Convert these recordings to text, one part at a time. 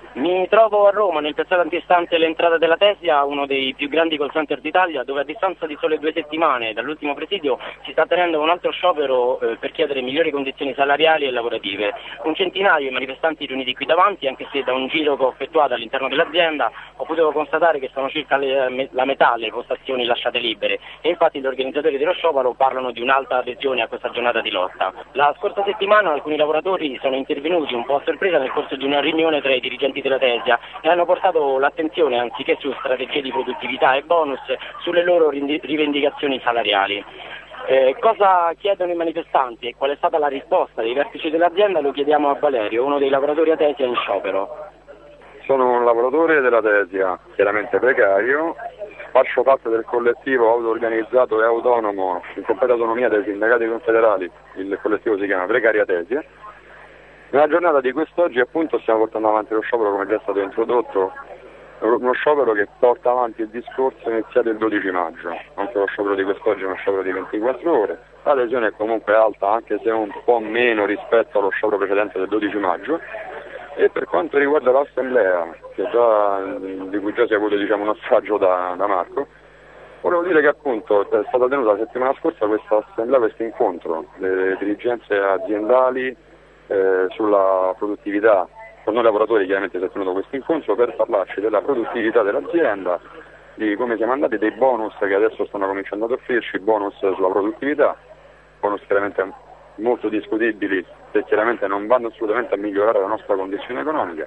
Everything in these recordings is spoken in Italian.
Mi trovo a Roma, nel piazzale antistante l'entrata della Tesia, uno dei più grandi call center d'Italia, dove a distanza di sole 2 settimane dall'ultimo presidio si sta tenendo un altro sciopero per chiedere migliori condizioni salariali e lavorative. Un centinaio di manifestanti riuniti qui davanti, anche se da un giro che ho effettuato all'interno dell'azienda ho potuto constatare che sono circa la metà le postazioni lasciate libere e infatti gli organizzatori dello sciopero parlano di un'alta adesione a questa giornata di lotta. La scorsa settimana alcuni lavoratori sono intervenuti un po' a sorpresa nel corso di una riunione tra i dirigenti della Tesia e hanno portato l'attenzione, anziché su strategie di produttività e bonus, sulle loro rivendicazioni salariali. Cosa chiedono i manifestanti e qual è stata la risposta dei vertici dell'azienda lo chiediamo a Valerio, uno dei lavoratori a Tesia in sciopero. Sono un lavoratore della Tesia, chiaramente precario, faccio parte del collettivo auto-organizzato e autonomo in completa autonomia dei sindacati confederali, il collettivo si chiama Precaria Tesia. Nella giornata di quest'oggi appunto stiamo portando avanti lo sciopero, come già stato introdotto, uno sciopero che porta avanti il discorso iniziato il 12 maggio, anche lo sciopero di quest'oggi è uno sciopero di 24 ore, l'adesione è comunque alta anche se un po' meno rispetto allo sciopero precedente del 12 maggio e per quanto riguarda l'assemblea, di cui già si è avuto un assaggio da Marco, volevo dire che appunto è stata tenuta la settimana scorsa questa assemblea, questo incontro delle dirigenze aziendali sulla produttività, con noi lavoratori chiaramente si è tenuto questo incontro per parlarci della produttività dell'azienda, di come siamo andati, dei bonus che adesso stanno cominciando ad offrirci, bonus sulla produttività, bonus chiaramente molto discutibili che chiaramente non vanno assolutamente a migliorare la nostra condizione economica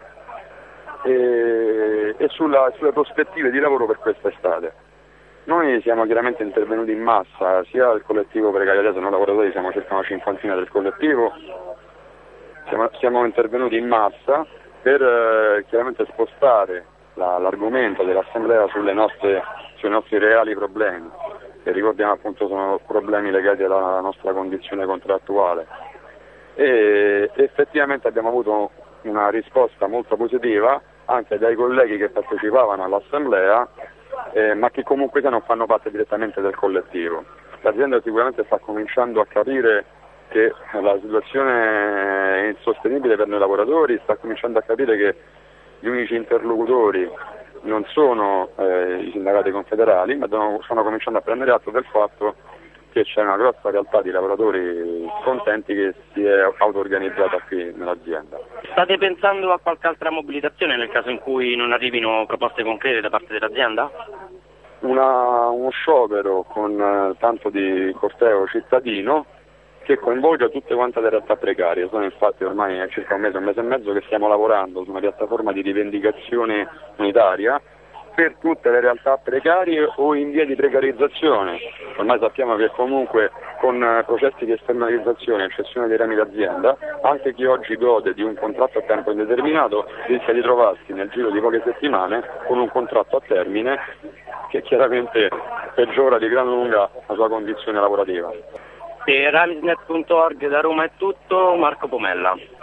e sulle prospettive di lavoro per quest'estate. Noi siamo chiaramente intervenuti in massa, sia il collettivo precario Tesia, noi lavoratori siamo circa una cinquantina del collettivo, siamo intervenuti in massa per chiaramente spostare l'argomento dell'assemblea sui nostri reali problemi, che ricordiamo appunto sono problemi legati alla nostra condizione contrattuale e effettivamente abbiamo avuto una risposta molto positiva anche dai colleghi che partecipavano all'assemblea ma che comunque non fanno parte direttamente del collettivo. L'azienda sicuramente sta cominciando a capire che la situazione è insostenibile per noi lavoratori, sta cominciando a capire che gli unici interlocutori non sono i sindacati confederali, ma stanno cominciando a prendere atto del fatto che c'è una grossa realtà di lavoratori contenti che si è auto-organizzata qui nell'azienda. State pensando a qualche altra mobilitazione nel caso in cui non arrivino proposte concrete da parte dell'azienda? Uno sciopero con tanto di corteo cittadino che coinvolga tutte quante le realtà precarie. Sono infatti ormai è circa un mese e mezzo che stiamo lavorando su una piattaforma di rivendicazione unitaria per tutte le realtà precarie o in via di precarizzazione. Ormai sappiamo che comunque con processi di esternalizzazione e cessione dei rami d'azienda, anche chi oggi gode di un contratto a tempo indeterminato rischia di trovarsi nel giro di poche settimane con un contratto a termine che chiaramente peggiora di gran lunga la sua condizione lavorativa. Per Amisnet.org da Roma è tutto, Marco Pomella.